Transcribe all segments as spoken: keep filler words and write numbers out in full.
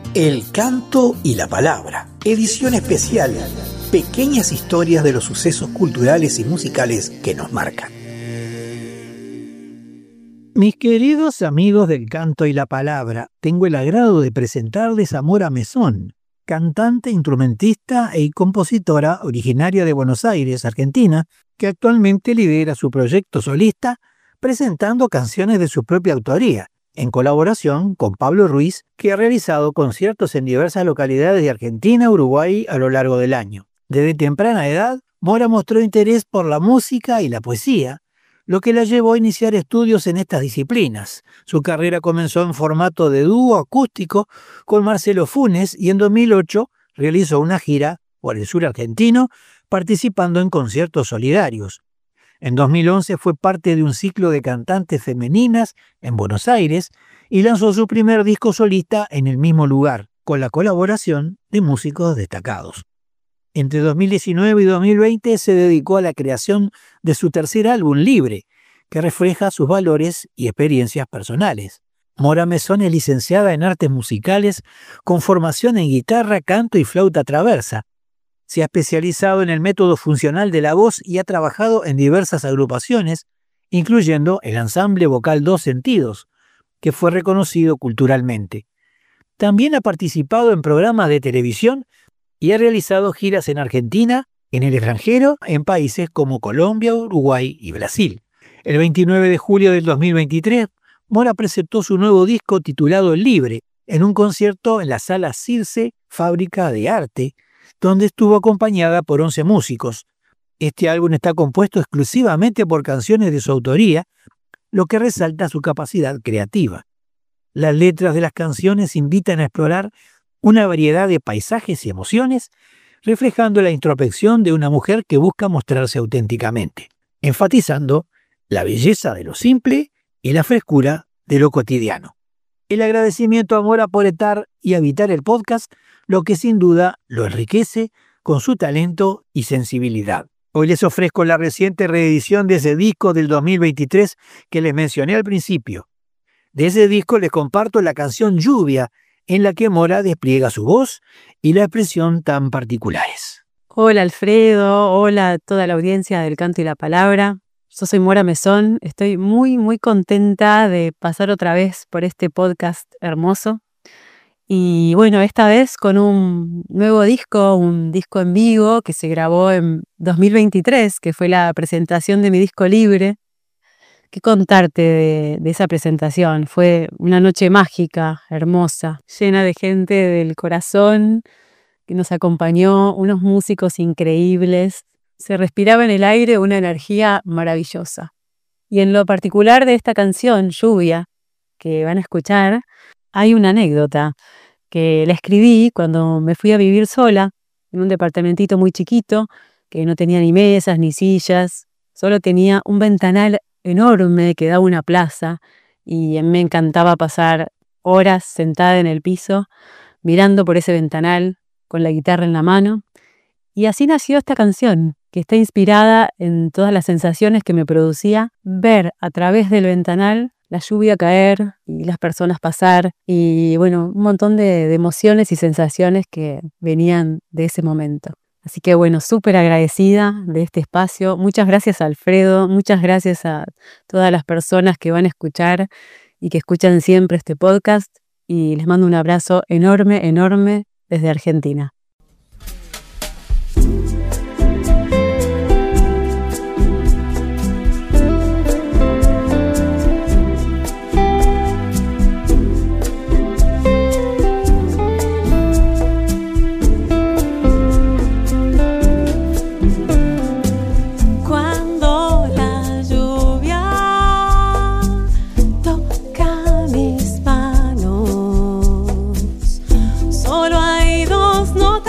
El canto y la palabra, edición especial, pequeñas historias de los sucesos culturales y musicales que nos marcan. Mis queridos amigos del canto y la palabra, tengo el agrado de presentarles a Mora Mesón, cantante, instrumentista y compositora originaria de Buenos Aires, Argentina, que actualmente lidera su proyecto solista presentando canciones de su propia autoría, en colaboración con Pablo Ruiz, que ha realizado conciertos en diversas localidades de Argentina, Uruguay a lo largo del año. Desde temprana edad, Mora mostró interés por la música y la poesía, lo que la llevó a iniciar estudios en estas disciplinas. Su carrera comenzó en formato de dúo acústico con Marcelo Funes y en dos mil ocho realizó una gira por el sur argentino, participando en conciertos solidarios. En dos mil once fue parte de un ciclo de cantantes femeninas en Buenos Aires y lanzó su primer disco solista en el mismo lugar, con la colaboración de músicos destacados. Entre dos mil diecinueve y dos mil veinte se dedicó a la creación de su tercer álbum, Libre, que refleja sus valores y experiencias personales. Mora Mesón es licenciada en Artes Musicales con formación en guitarra, canto y flauta traversa. Se ha especializado en el método funcional de la voz y ha trabajado en diversas agrupaciones, incluyendo el ensamble vocal Dos Sentidos, que fue reconocido culturalmente. También ha participado en programas de televisión y ha realizado giras en Argentina, en el extranjero, en países como Colombia, Uruguay y Brasil. El veintinueve de julio del dos mil veintitrés, Mora presentó su nuevo disco titulado Libre, en un concierto en la Sala Circe, Fábrica de Arte, donde estuvo acompañada por once músicos. Este álbum está compuesto exclusivamente por canciones de su autoría, lo que resalta su capacidad creativa. Las letras de las canciones invitan a explorar una variedad de paisajes y emociones, reflejando la introspección de una mujer que busca mostrarse auténticamente, enfatizando la belleza de lo simple y la frescura de lo cotidiano. El agradecimiento a Mora por estar y habitar el podcast, lo que sin duda lo enriquece con su talento y sensibilidad. Hoy les ofrezco la reciente reedición de ese disco del dos mil veintitrés que les mencioné al principio. De ese disco les comparto la canción Lluvia, en la que Mora despliega su voz y la expresión tan particulares. Hola Alfredo, hola a toda la audiencia del Canto y la Palabra. Yo soy Mora Mesón, estoy muy muy contenta de pasar otra vez por este podcast hermoso. Y bueno, esta vez con un nuevo disco, un disco en vivo que se grabó en dos mil veintitrés, que fue la presentación de mi disco Libre. ¿Qué contarte de, de esa presentación? Fue una noche mágica, hermosa, llena de gente del corazón que nos acompañó, unos músicos increíbles. Se respiraba en el aire una energía maravillosa. Y en lo particular de esta canción, Lluvia, que van a escuchar, hay una anécdota que la escribí cuando me fui a vivir sola en un departamentito muy chiquito que no tenía ni mesas ni sillas, solo tenía un ventanal enorme que daba una plaza y me encantaba pasar horas sentada en el piso mirando por ese ventanal con la guitarra en la mano. Y así nació esta canción, que está inspirada en todas las sensaciones que me producía ver a través del ventanal la lluvia caer y las personas pasar y bueno, un montón de, de emociones y sensaciones que venían de ese momento. Así que bueno, súper agradecida de este espacio. Muchas gracias a Alfredo, muchas gracias a todas las personas que van a escuchar y que escuchan siempre este podcast y les mando un abrazo enorme, enorme desde Argentina. Solo hay dos noches.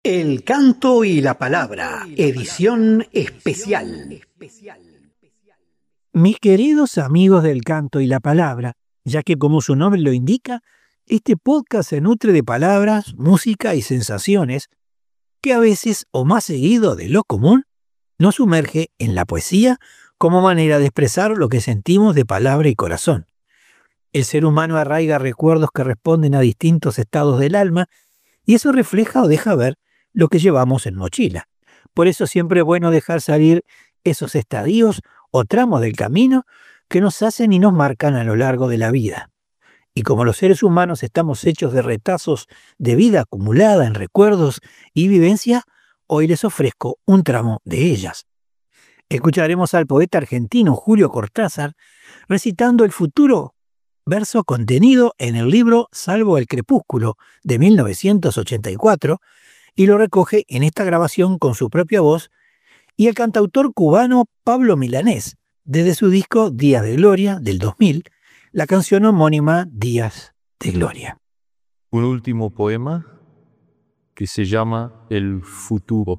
El canto y la palabra, edición especial. Mis queridos amigos del canto y la palabra, ya que como su nombre lo indica, este podcast se nutre de palabras, música y sensaciones que a veces, o más seguido de lo común, nos sumerge en la poesía como manera de expresar lo que sentimos de palabra y corazón. El ser humano arraiga recuerdos que responden a distintos estados del alma y eso refleja o deja ver lo que llevamos en mochila. Por eso siempre es bueno dejar salir esos estadios o tramos del camino que nos hacen y nos marcan a lo largo de la vida. Y como los seres humanos estamos hechos de retazos de vida acumulada en recuerdos y vivencia, hoy les ofrezco un tramo de ellas. Escucharemos al poeta argentino Julio Cortázar recitando el futuro verso contenido en el libro Salvo el crepúsculo de mil novecientos ochenta y cuatro, y lo recoge en esta grabación con su propia voz y el cantautor cubano Pablo Milanés, desde su disco Días de Gloria del dos mil, la canción homónima Días de Gloria. Un último poema que se llama El futuro.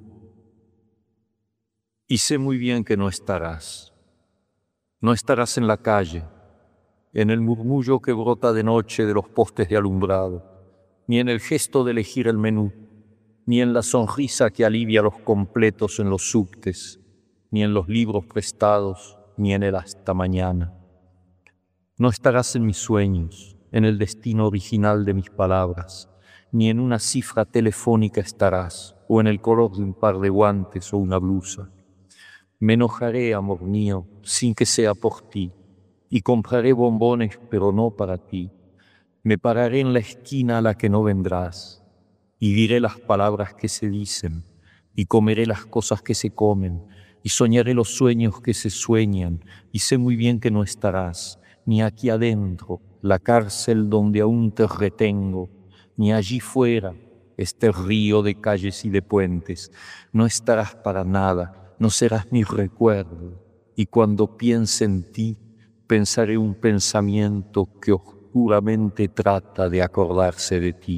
Y sé muy bien que no estarás. No estarás en la calle, en el murmullo que brota de noche de los postes de alumbrado, ni en el gesto de elegir el menú, ni en la sonrisa que alivia los completos en los subtes, ni en los libros prestados, ni en el hasta mañana. No estarás en mis sueños, en el destino original de mis palabras, ni en una cifra telefónica estarás, o en el color de un par de guantes o una blusa. Me enojaré, amor mío, sin que sea por ti, y compraré bombones, pero no para ti. Me pararé en la esquina a la que no vendrás, y diré las palabras que se dicen, y comeré las cosas que se comen, y soñaré los sueños que se sueñan, y sé muy bien que no estarás, ni aquí adentro, la cárcel donde aún te retengo, ni allí fuera, este río de calles y de puentes. No estarás para nada, no serás mi recuerdo, y cuando piense en ti, pensaré un pensamiento que oscuramente trata de acordarse de ti.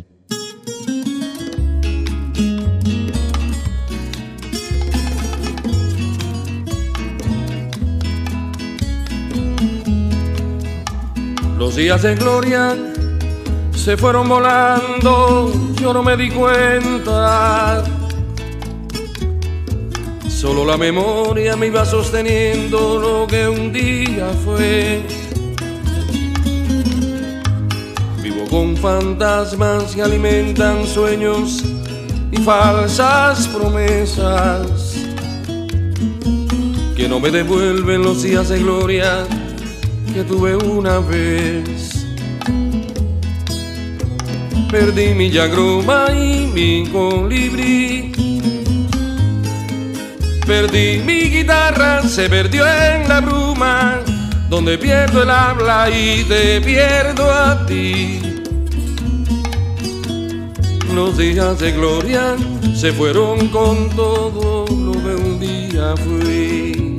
Los días de gloria se fueron volando, yo no me di cuenta. Solo la memoria me iba sosteniendo lo que un día fue. Vivo con fantasmas que alimentan sueños y falsas promesas que no me devuelven los días de gloria que tuve una vez. Perdí mi yagroma y mi colibrí, perdí mi guitarra, se perdió en la bruma, donde pierdo el habla y te pierdo a ti. Los días de gloria se fueron con todo lo que un día fui.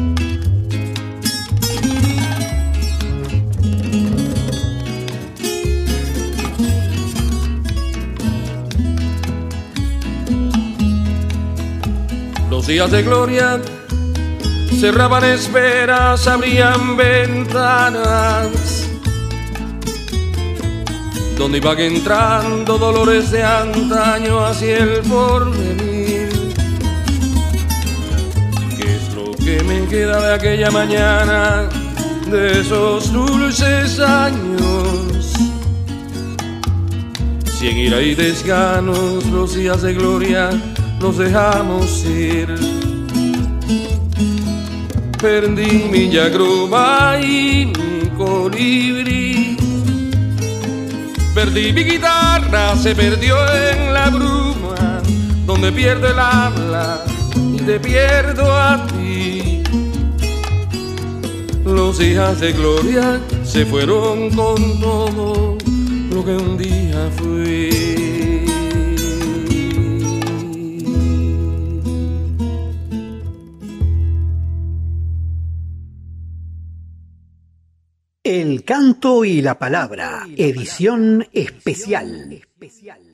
Los días de gloria cerraban esperas, abrían ventanas, donde iban entrando dolores de antaño hacia el porvenir. ¿Qué es lo que me queda de aquella mañana, de esos dulces años? Si en ira y desganos los días de gloria nos dejamos ir. Perdí mi yagroma y mi colibrí, perdí mi guitarra, se perdió en la bruma, donde pierdo el habla y te pierdo a ti. Los días de gloria se fueron con todo lo que un día fui. El canto y la palabra, edición especial.